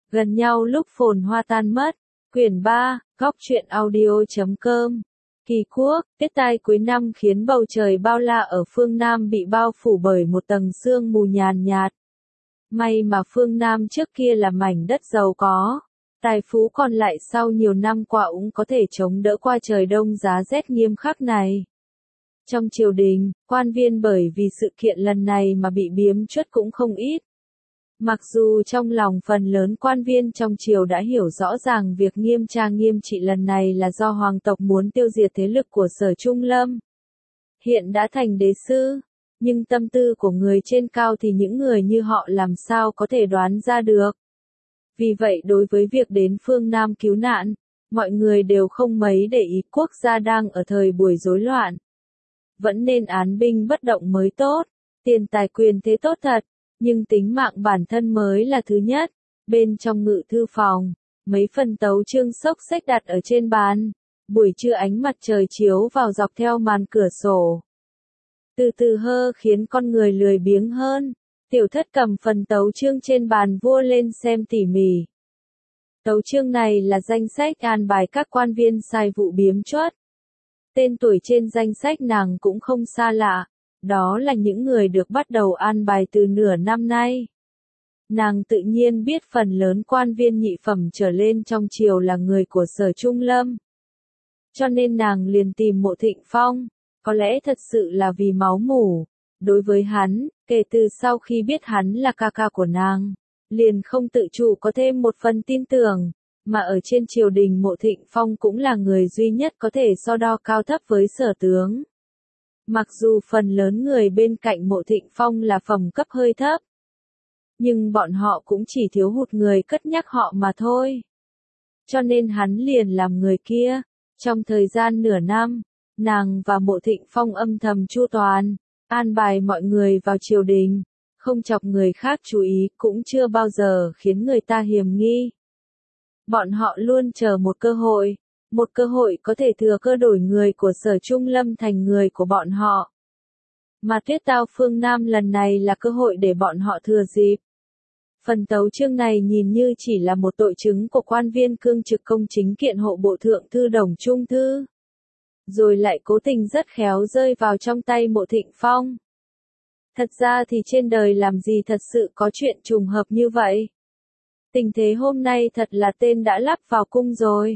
Gần nhau lúc phồn hoa tan mất. Quyển 3, góc truyện audio.com. Kỳ Quốc, tiết tai cuối năm khiến bầu trời bao la ở phương Nam bị bao phủ bởi một tầng sương mù nhàn nhạt. May mà phương Nam trước kia là mảnh đất giàu có. Tài phú còn lại sau nhiều năm qua cũng có thể chống đỡ qua trời đông giá rét nghiêm khắc này. Trong triều đình, quan viên bởi vì sự kiện lần này mà bị biếm truất cũng không ít. Mặc dù trong lòng phần lớn quan viên trong triều đã hiểu rõ ràng việc nghiêm tra nghiêm trị lần này là do hoàng tộc muốn tiêu diệt thế lực của Sở Trung Lâm. Hiện đã thành đế sư, nhưng tâm tư của người trên cao thì những người như họ làm sao có thể đoán ra được. Vì vậy đối với việc đến phương Nam cứu nạn, mọi người đều không mấy để ý quốc gia đang ở thời buổi rối loạn. Vẫn nên án binh bất động mới tốt, tiền tài quyền thế tốt thật, nhưng tính mạng bản thân mới là thứ nhất. Bên trong ngự thư phòng, mấy phần tấu chương xốc xếch đặt ở trên bàn, buổi trưa ánh mặt trời chiếu vào dọc theo màn cửa sổ. Từ từ khiến con người lười biếng hơn. Tiểu Thất cầm phần tấu chương trên bàn vua lên xem tỉ mỉ. Tấu chương này là danh sách an bài các quan viên sai vụ biếm truất. Tên tuổi trên danh sách nàng cũng không xa lạ, đó là những người được bắt đầu an bài từ nửa năm nay. Nàng tự nhiên biết phần lớn quan viên nhị phẩm trở lên trong triều là người của Sở Trung Lâm. Cho nên nàng liền tìm Mộ Thịnh Phong, có lẽ thật sự là vì máu mủ. Đối với hắn, kể từ sau khi biết hắn là ca ca của nàng, liền không tự chủ có thêm một phần tin tưởng, mà ở trên triều đình Mộ Thịnh Phong cũng là người duy nhất có thể so đo cao thấp với Sở tướng. Mặc dù phần lớn người bên cạnh Mộ Thịnh Phong là phẩm cấp hơi thấp, nhưng bọn họ cũng chỉ thiếu hụt người cất nhắc họ mà thôi. Cho nên hắn liền làm người kia. Trong thời gian nửa năm, nàng và Mộ Thịnh Phong âm thầm chu toàn, an bài mọi người vào triều đình, không chọc người khác chú ý, cũng chưa bao giờ khiến người ta hiềm nghi. Bọn họ luôn chờ một cơ hội có thể thừa cơ đổi người của Sở Trung Lâm thành người của bọn họ. Mà Tuyết Tao phương Nam lần này là cơ hội để bọn họ thừa dịp. Phần tấu chương này nhìn như chỉ là một tội chứng của quan viên cương trực công chính kiện hộ bộ thượng thư Đồng Trung Thư. Rồi lại cố tình rất khéo rơi vào trong tay Mộ Thịnh Phong. Thật ra thì trên đời làm gì thật sự có chuyện trùng hợp như vậy. Tình thế hôm nay thật là tên đã lắp vào cung rồi.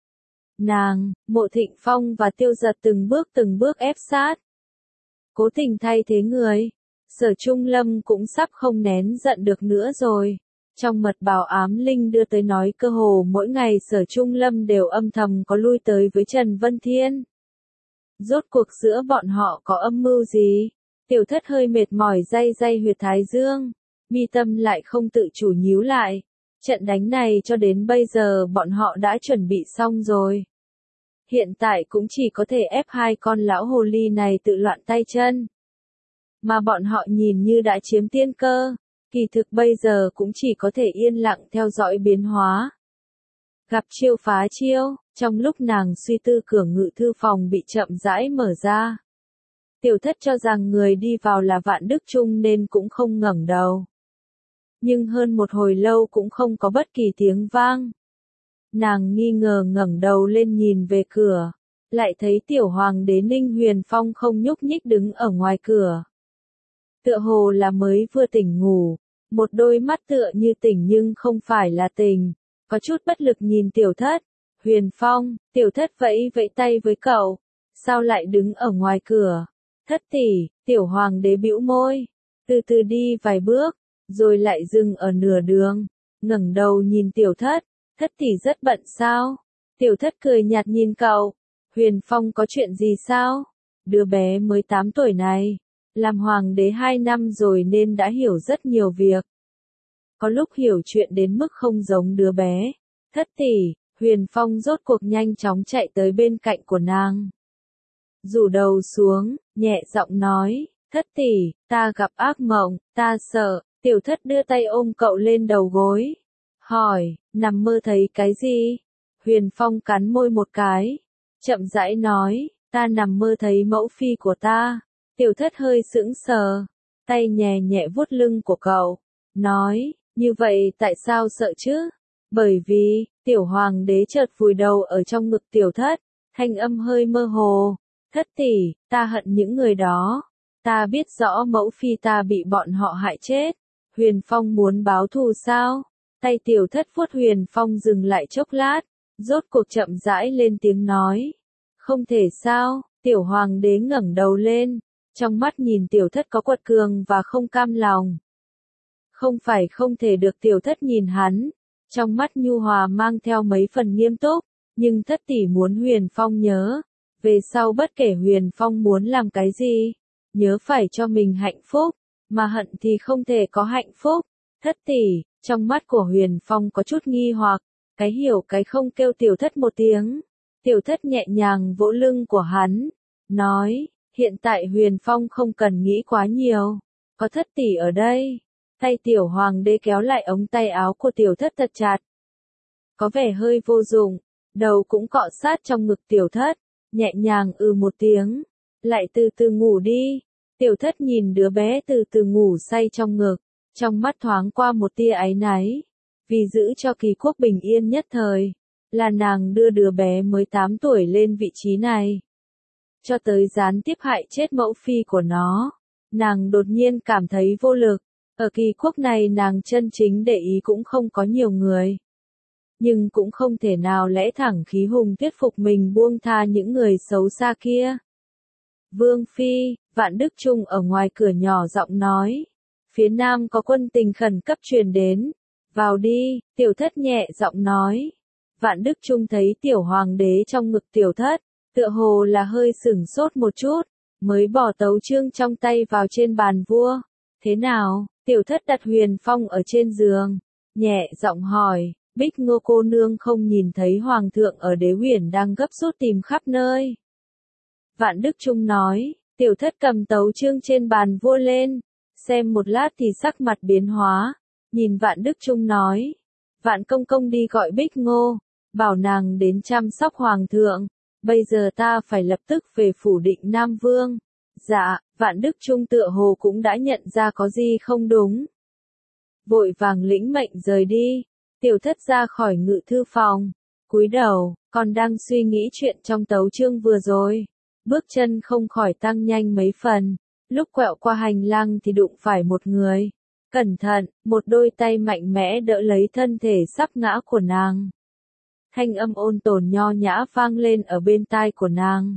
Nàng, Mộ Thịnh Phong và Tiêu Giật từng bước ép sát. Cố tình thay thế người. Sở Trung Lâm cũng sắp không nén giận được nữa rồi. Trong mật báo ám linh đưa tới nói cơ hồ mỗi ngày Sở Trung Lâm đều âm thầm có lui tới với Trần Vân Thiên. Rốt cuộc giữa bọn họ có âm mưu gì? Tiểu Thất hơi mệt mỏi day huyệt thái dương, mi tâm lại không tự chủ nhíu lại. Trận đánh này cho đến bây giờ bọn họ đã chuẩn bị xong rồi. Hiện tại cũng chỉ có thể ép hai con lão hồ ly này tự loạn tay chân. Mà bọn họ nhìn như đã chiếm tiên cơ, kỳ thực bây giờ cũng chỉ có thể yên lặng theo dõi biến hóa. Gặp chiêu phá chiêu, trong lúc nàng suy tư cửa ngự thư phòng bị chậm rãi mở ra. Tiểu Thất cho rằng người đi vào là Vạn Đức Trung nên cũng không ngẩng đầu. Nhưng hơn một hồi lâu cũng không có bất kỳ tiếng vang. Nàng nghi ngờ ngẩng đầu lên nhìn về cửa, lại thấy tiểu hoàng đế Ninh Huyền Phong không nhúc nhích đứng ở ngoài cửa. Tựa hồ là mới vừa tỉnh ngủ, một đôi mắt tựa như tỉnh nhưng không phải là tỉnh, có chút bất lực nhìn Tiểu Thất. Huyền Phong, Tiểu Thất vẫy tay với cậu, sao lại đứng ở ngoài cửa? Thất tỷ, tiểu hoàng đế bĩu môi, từ từ đi vài bước, rồi lại dừng ở nửa đường, ngẩng đầu nhìn Tiểu Thất. Thất tỷ rất bận sao? Tiểu Thất cười nhạt nhìn cậu. Huyền Phong có chuyện gì sao? Đứa bé mới 8 tuổi này, làm hoàng đế 2 năm rồi nên đã hiểu rất nhiều việc. Có lúc hiểu chuyện đến mức không giống đứa bé. Thất tỷ, Huyền Phong rốt cuộc nhanh chóng chạy tới bên cạnh của nàng. Rủ đầu xuống, nhẹ giọng nói, Thất tỷ, ta gặp ác mộng, ta sợ. Tiểu Thất đưa tay ôm cậu lên đầu gối. Hỏi, nằm mơ thấy cái gì? Huyền Phong cắn môi một cái, chậm rãi nói, ta nằm mơ thấy mẫu phi của ta. Tiểu Thất hơi sững sờ, tay nhẹ nhẹ vuốt lưng của cậu, nói, như vậy tại sao sợ chứ? Bởi vì, tiểu hoàng đế chợt vùi đầu ở trong ngực tiểu thất, thanh âm hơi mơ hồ. Thất tỷ, ta hận những người đó. Ta biết rõ mẫu phi ta bị bọn họ hại chết. Huyền Phong muốn báo thù sao? Tay tiểu thất vuốt Huyền Phong dừng lại chốc lát, rốt cuộc chậm rãi lên tiếng nói. Không thể sao, tiểu hoàng đế ngẩng đầu lên, trong mắt nhìn tiểu thất có quật cường và không cam lòng. Không phải không thể được, tiểu thất nhìn hắn, trong mắt nhu hòa mang theo mấy phần nghiêm túc, nhưng thất tỷ muốn Huyền Phong nhớ, về sau bất kể Huyền Phong muốn làm cái gì, nhớ phải cho mình hạnh phúc, mà hận thì không thể có hạnh phúc. Thất tỷ, trong mắt của Huyền Phong có chút nghi hoặc, cái hiểu cái không kêu tiểu thất một tiếng. Tiểu thất nhẹ nhàng vỗ lưng của hắn, nói, hiện tại Huyền Phong không cần nghĩ quá nhiều, có thất tỷ ở đây. Tay tiểu hoàng đế kéo lại ống tay áo của tiểu thất thật chặt. Có vẻ hơi vô dụng, đầu cũng cọ sát trong ngực tiểu thất, nhẹ nhàng một tiếng, lại từ từ ngủ đi. Tiểu thất nhìn đứa bé từ từ ngủ say trong ngực, trong mắt thoáng qua một tia áy náy, vì giữ cho Kỳ Quốc bình yên nhất thời, là nàng đưa đứa bé mới 8 tuổi lên vị trí này. Cho tới gián tiếp hại chết mẫu phi của nó, nàng đột nhiên cảm thấy vô lực. Ở Kỳ Quốc này nàng chân chính để ý cũng không có nhiều người. Nhưng cũng không thể nào lẽ thẳng khí hùng thuyết phục mình buông tha những người xấu xa kia. Vương Phi, Vạn Đức Trung ở ngoài cửa nhỏ giọng nói. Phía nam có quân tình khẩn cấp truyền đến. Vào đi, tiểu thất nhẹ giọng nói. Vạn Đức Trung thấy tiểu hoàng đế trong ngực tiểu thất, tựa hồ là hơi sửng sốt một chút, mới bỏ tấu chương trong tay vào trên bàn vua. Thế nào? Tiểu thất đặt Huyền Phong ở trên giường, nhẹ giọng hỏi, Bích Ngô cô nương không nhìn thấy hoàng thượng ở Đế Huyền đang gấp rút tìm khắp nơi. Vạn Đức Trung nói, tiểu thất cầm tấu chương trên bàn vua lên, xem một lát thì sắc mặt biến hóa, nhìn Vạn Đức Trung nói, Vạn công công đi gọi Bích Ngô, bảo nàng đến chăm sóc hoàng thượng, bây giờ ta phải lập tức về phủ Định Nam Vương. Dạ, Vạn Đức Trung tựa hồ cũng đã nhận ra có gì không đúng. Vội vàng lĩnh mệnh rời đi, tiểu thất ra khỏi ngự thư phòng, cúi đầu, còn đang suy nghĩ chuyện trong tấu chương vừa rồi. Bước chân không khỏi tăng nhanh mấy phần, lúc quẹo qua hành lang thì đụng phải một người. Cẩn thận, một đôi tay mạnh mẽ đỡ lấy thân thể sắp ngã của nàng. Thanh âm ôn tồn nho nhã vang lên ở bên tai của nàng.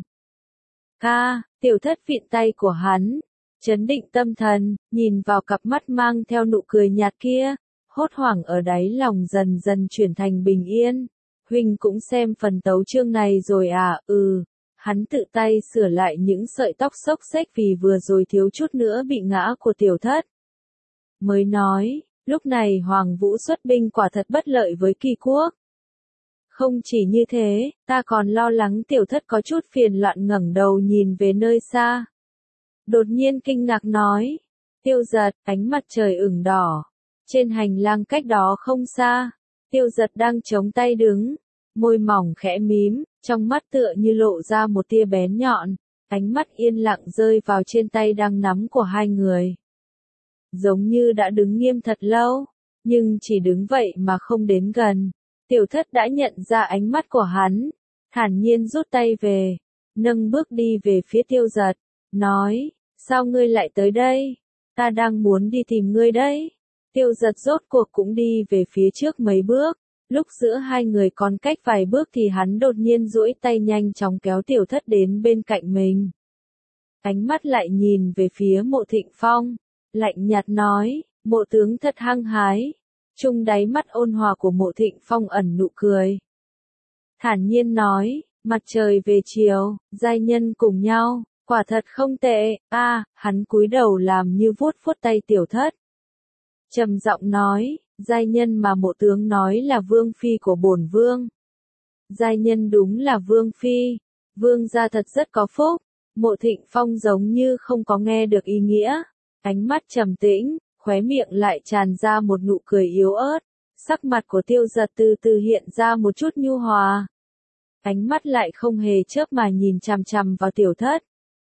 Ca, tiểu thất vịn tay của hắn, chấn định tâm thần, nhìn vào cặp mắt mang theo nụ cười nhạt kia, hốt hoảng ở đáy lòng dần dần chuyển thành bình yên. Huynh cũng xem phần tấu chương này rồi à? Hắn tự tay sửa lại những sợi tóc xốc xếch vì vừa rồi thiếu chút nữa bị ngã của tiểu thất. Mới nói, lúc này Hoàng Vũ xuất binh quả thật bất lợi với Kỳ Quốc. Không chỉ như thế, ta còn lo lắng tiểu thất có chút phiền loạn ngẩng đầu nhìn về nơi xa. Đột nhiên kinh ngạc nói, Tiêu Giật, ánh mặt trời ửng đỏ. Trên hành lang cách đó không xa, Tiêu Giật đang chống tay đứng, môi mỏng khẽ mím, trong mắt tựa như lộ ra một tia bén nhọn, ánh mắt yên lặng rơi vào trên tay đang nắm của hai người. Giống như đã đứng nghiêm thật lâu, nhưng chỉ đứng vậy mà không đến gần. Tiểu thất đã nhận ra ánh mắt của hắn, thản nhiên rút tay về, nâng bước đi về phía Tiêu Giật, nói, sao ngươi lại tới đây? Ta đang muốn đi tìm ngươi đấy. Tiêu Giật rốt cuộc cũng đi về phía trước mấy bước, lúc giữa hai người còn cách vài bước thì hắn đột nhiên duỗi tay nhanh chóng kéo tiểu thất đến bên cạnh mình. Ánh mắt lại nhìn về phía Mộ Thịnh Phong, lạnh nhạt nói, Mộ tướng thật hăng hái. Trung đáy mắt ôn hòa của Mộ Thịnh Phong ẩn nụ cười. Thản nhiên nói, mặt trời về chiều, giai nhân cùng nhau, quả thật không tệ. Hắn cúi đầu làm như vuốt vuốt tay tiểu thất. Trầm giọng nói, giai nhân mà Mộ tướng nói là vương phi của bổn vương. Giai nhân đúng là vương phi, vương gia thật rất có phúc. Mộ Thịnh Phong giống như không có nghe được ý nghĩa, ánh mắt trầm tĩnh, khóe miệng lại tràn ra một nụ cười yếu ớt, sắc mặt của Tiêu Giật từ từ hiện ra một chút nhu hòa. Ánh mắt lại không hề chớp mà nhìn chằm chằm vào tiểu thất.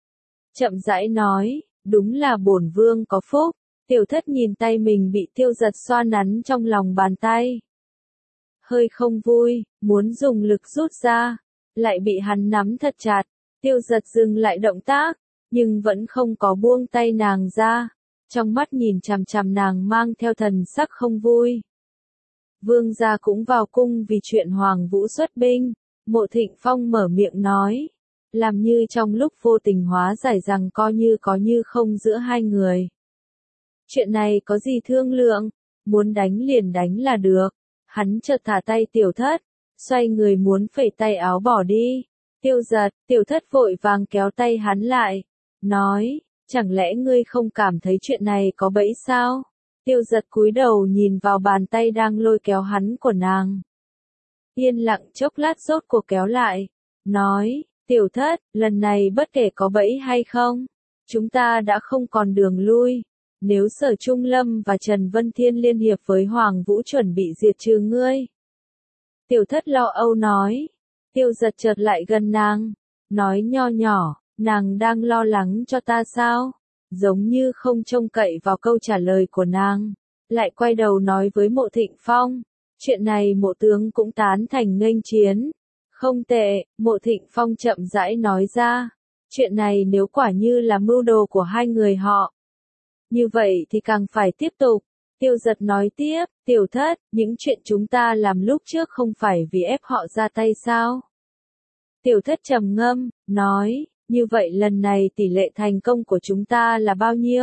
Chậm rãi nói, đúng là bổn vương có phúc. Tiểu thất nhìn tay mình bị Tiêu Giật xoa nắn trong lòng bàn tay. hơi không vui, muốn dùng lực rút ra, lại bị hắn nắm thật chặt. Tiêu Giật dừng lại động tác, nhưng vẫn không có buông tay nàng ra, trong mắt nhìn chằm chằm nàng mang theo thần sắc không vui. Vương gia cũng vào cung vì chuyện Hoàng Vũ xuất binh, Mộ Thịnh Phong mở miệng nói, làm như trong lúc vô tình hóa giải rằng coi như có như không giữa hai người. Chuyện này có gì thương lượng, muốn đánh liền đánh là được. Hắn chợt thả tay Tiểu Thất, xoay người muốn phẩy tay áo bỏ đi. Tiêu Giật, Tiểu Thất vội vàng kéo tay hắn lại, nói, chẳng lẽ ngươi không cảm thấy chuyện này có bẫy sao? Tiêu Giật cúi đầu nhìn vào bàn tay đang lôi kéo hắn của nàng. Yên lặng chốc lát rốt cuộc kéo lại, nói, Tiểu Thất, lần này bất kể có bẫy hay không, chúng ta đã không còn đường lui. Nếu Sở Trung Lâm và Trần Vân Thiên liên hiệp với Hoàng Vũ chuẩn bị diệt trừ ngươi. Tiểu Thất lo âu nói. Tiêu Giật chợt lại gần nàng, nói nho nhỏ, nàng đang lo lắng cho ta sao? Giống như không trông cậy vào câu trả lời của nàng, lại quay đầu nói với Mộ Thịnh Phong, chuyện này Mộ tướng cũng tán thành nghênh chiến. Không tệ, Mộ Thịnh Phong chậm rãi nói ra, chuyện này nếu quả như là mưu đồ của hai người họ, như vậy thì càng phải tiếp tục. Tiêu Giật nói tiếp, Tiểu Thất, những chuyện chúng ta làm lúc trước không phải vì ép họ ra tay sao? Tiểu Thất trầm ngâm, nói, như vậy lần này tỷ lệ thành công của chúng ta là bao nhiêu?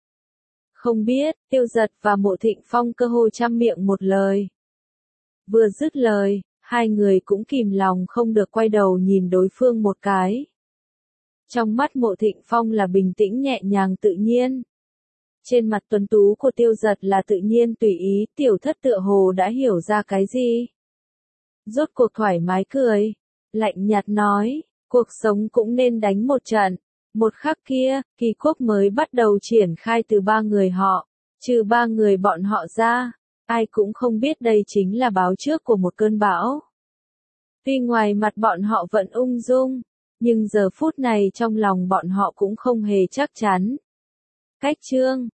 Không biết, Tiêu Giật và Mộ Thịnh Phong cơ hồ trăm miệng một lời. Vừa dứt lời, hai người cũng kìm lòng không được quay đầu nhìn đối phương một cái. Trong mắt Mộ Thịnh Phong là bình tĩnh nhẹ nhàng tự nhiên. Trên mặt tuấn tú của Tiêu Giật là tự nhiên tùy ý, Tiểu Thất tựa hồ đã hiểu ra cái gì. Rốt cuộc thoải mái cười, lạnh nhạt nói, cuộc sống cũng nên đánh một trận. Một khắc kia, kỳ quốc mới bắt đầu triển khai từ ba người họ, trừ ba người bọn họ ra, ai cũng không biết đây chính là báo trước của một cơn bão. Tuy ngoài mặt bọn họ vẫn ung dung, nhưng giờ phút này trong lòng bọn họ cũng không hề chắc chắn. Cách chương